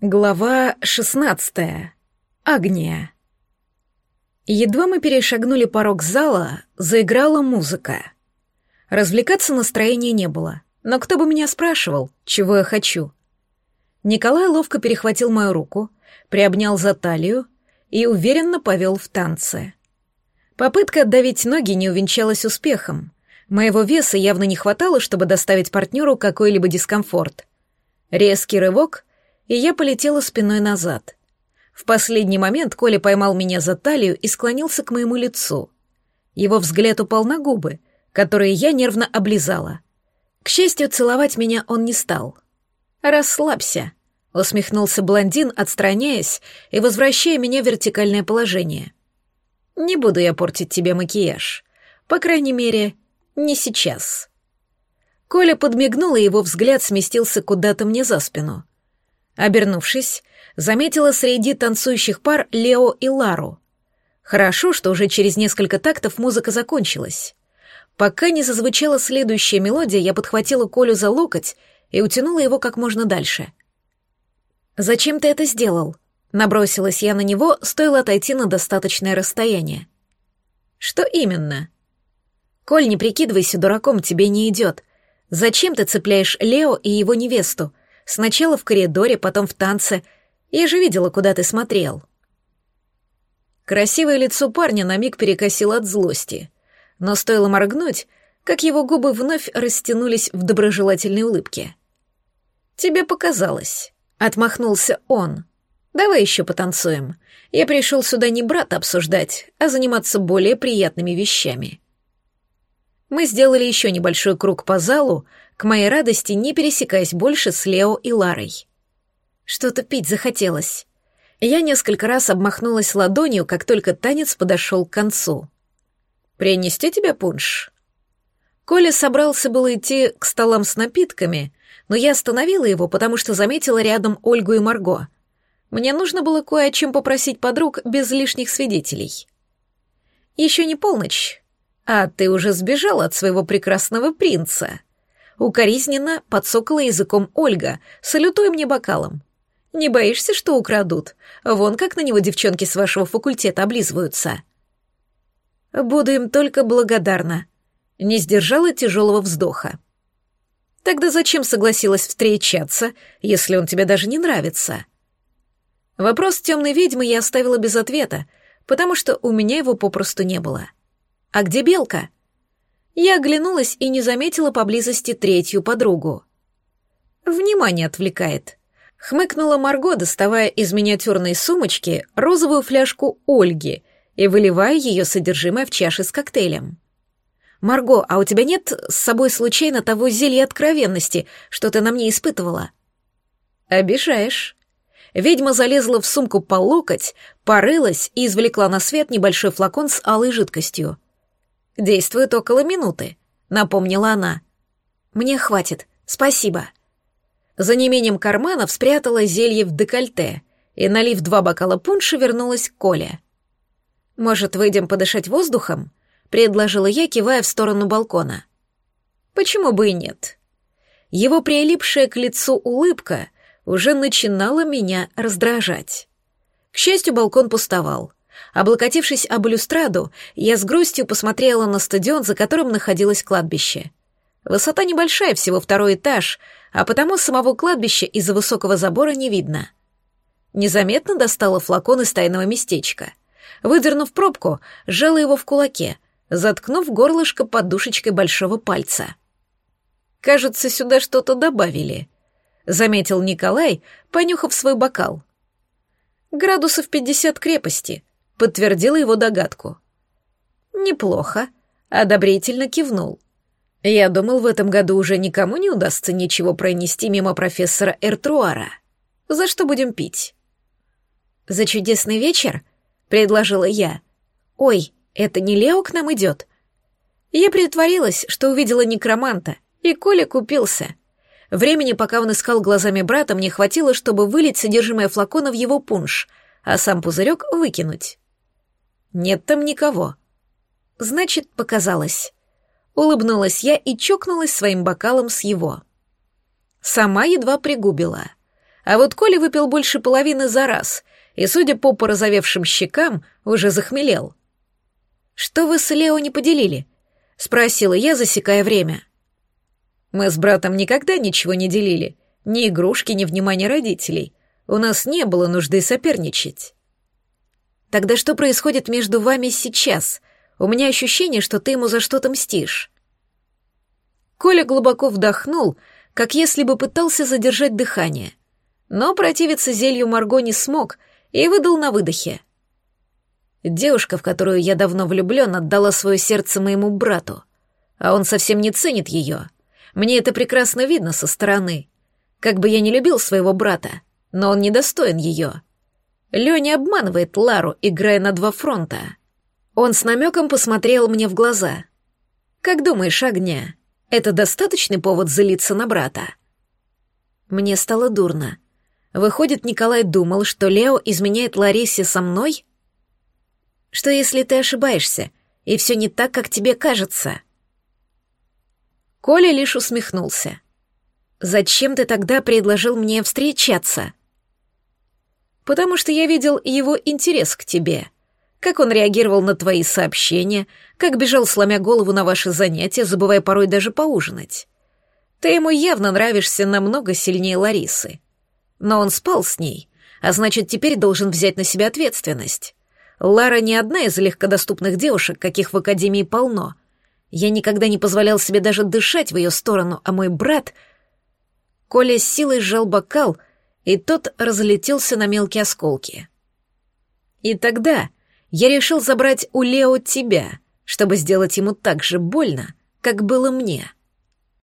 Глава 16. Агния. Едва мы перешагнули порог зала, заиграла музыка. Развлекаться настроения не было, но кто бы меня спрашивал, чего я хочу. Николай ловко перехватил мою руку, приобнял за талию и уверенно повел в танце. Попытка отдавить ноги не увенчалась успехом. Моего веса явно не хватало, чтобы доставить партнеру какой-либо дискомфорт. Резкий рывок — и я полетела спиной назад. В последний момент Коля поймал меня за талию и склонился к моему лицу. Его взгляд упал на губы, которые я нервно облизала. К счастью, целовать меня он не стал. «Расслабься», — усмехнулся блондин, отстраняясь и возвращая меня в вертикальное положение. «Не буду я портить тебе макияж. По крайней мере, не сейчас». Коля подмигнул, и его взгляд сместился куда-то мне за спину. Обернувшись, заметила среди танцующих пар Лео и Лару. Хорошо, что уже через несколько тактов музыка закончилась. Пока не зазвучала следующая мелодия, я подхватила Колю за локоть и утянула его как можно дальше. «Зачем ты это сделал?» — набросилась я на него, стоило отойти на достаточное расстояние. «Что именно?» «Коль, не прикидывайся дураком, тебе не идет. Зачем ты цепляешь Лео и его невесту? Сначала в коридоре, потом в танце. Я же видела, куда ты смотрел». Красивое лицо парня на миг перекосило от злости, но стоило моргнуть, как его губы вновь растянулись в доброжелательной улыбке. «Тебе показалось», — отмахнулся он. «Давай еще потанцуем. Я пришел сюда не брата обсуждать, а заниматься более приятными вещами». Мы сделали еще небольшой круг по залу, к моей радости не пересекаясь больше с Лео и Ларой. Что-то пить захотелось. Я несколько раз обмахнулась ладонью, как только танец подошел к концу. «Принести тебе пунш?» Коля собрался было идти к столам с напитками, но я остановила его, потому что заметила рядом Ольгу и Марго. Мне нужно было кое о чем попросить подруг без лишних свидетелей. «Еще не полночь, а ты уже сбежал от своего прекрасного принца». Укоризненно подсокала языком Ольга, салютуя мне бокалом. «Не боишься, что украдут? Вон как на него девчонки с вашего факультета облизываются». «Буду им только благодарна», — не сдержала тяжелого вздоха. «Тогда зачем согласилась встречаться, если он тебе даже не нравится?» Вопрос темной ведьмы я оставила без ответа, потому что у меня его попросту не было. «А где Белка?» Я оглянулась и не заметила поблизости третью подругу. «Внимание отвлекает», — хмыкнула Марго, доставая из миниатюрной сумочки розовую фляжку Ольги и выливая ее содержимое в чаши с коктейлем. «Марго, а у тебя нет с собой случайно того зелья откровенности, что ты на мне испытывала?» «Обижаешь». Ведьма залезла в сумку по локоть, порылась и извлекла на свет небольшой флакон с алой жидкостью. «Действует около минуты», — напомнила она. «Мне хватит, спасибо». За неимением карманов спрятала зелье в декольте и, налив 2 бокала пунша, вернулась к Коле. «Может, выйдем подышать воздухом?» — предложила я, кивая в сторону балкона. «Почему бы и нет?» Его прилипшая к лицу улыбка уже начинала меня раздражать. К счастью, балкон пустовал. Облокотившись об балюстраду, я с грустью посмотрела на стадион, за которым находилось кладбище. Высота небольшая, всего 2-й этаж, а потому самого кладбища из-за высокого забора не видно. Незаметно достала флакон из тайного местечка. Выдернув пробку, сжала его в кулаке, заткнув горлышко подушечкой большого пальца. «Кажется, сюда что-то добавили», — заметил Николай, понюхав свой бокал. «Градусов 50 крепости», — подтвердила его догадку. «Неплохо», — одобрительно кивнул. «Я думал, в этом году уже никому не удастся ничего пронести мимо профессора Эртруара. За что будем пить?» «За чудесный вечер?» — предложила я. «Ой, это не Лео к нам идет?» Я притворилась, что увидела некроманта, и Коля купился. Времени, пока он искал глазами брата, мне хватило, чтобы вылить содержимое флакона в его пунш, а сам пузырек выкинуть. Нет там никого. Значит, показалось. Улыбнулась я и чокнулась своим бокалом с его. Сама едва пригубила. А вот Коля выпил больше половины за раз и, судя по порозовевшим щекам, уже захмелел. «Что вы с Лео не поделили?» — спросила я, засекая время. «Мы с братом никогда ничего не делили, ни игрушки, ни внимания родителей. У нас не было нужды соперничать». «Тогда что происходит между вами сейчас? У меня ощущение, что ты ему за что-то мстишь». Коля глубоко вдохнул, как если бы пытался задержать дыхание. Но противиться зелью Марго не смог и выдал на выдохе. Девушка, в которую я давно влюблен, отдала свое сердце моему брату, а он совсем не ценит ее. Мне это прекрасно видно со стороны. Как бы я ни любил своего брата, но он недостоин ее. Леня обманывает Лару, играя на два фронта. Он с намеком посмотрел мне в глаза. «Как думаешь, Огня, это достаточный повод злиться на брата?» Мне стало дурно. Выходит, Николай думал, что Лео изменяет Ларисе со мной? Что если ты ошибаешься, и все не так, как тебе кажется? Коля лишь усмехнулся. «Зачем ты тогда предложил мне встречаться?» «Потому что я видел его интерес к тебе. Как он реагировал на твои сообщения, как бежал, сломя голову на ваши занятия, забывая порой даже поужинать. Ты ему явно нравишься намного сильнее Ларисы. Но он спал с ней, а значит, теперь должен взять на себя ответственность. Лара не одна из легкодоступных девушек, каких в Академии полно. Я никогда не позволял себе даже дышать в ее сторону, а мой брат...» Коля с силой сжал бокал, и тот разлетелся на мелкие осколки. «И тогда я решил забрать у Лео тебя, чтобы сделать ему так же больно, как было мне».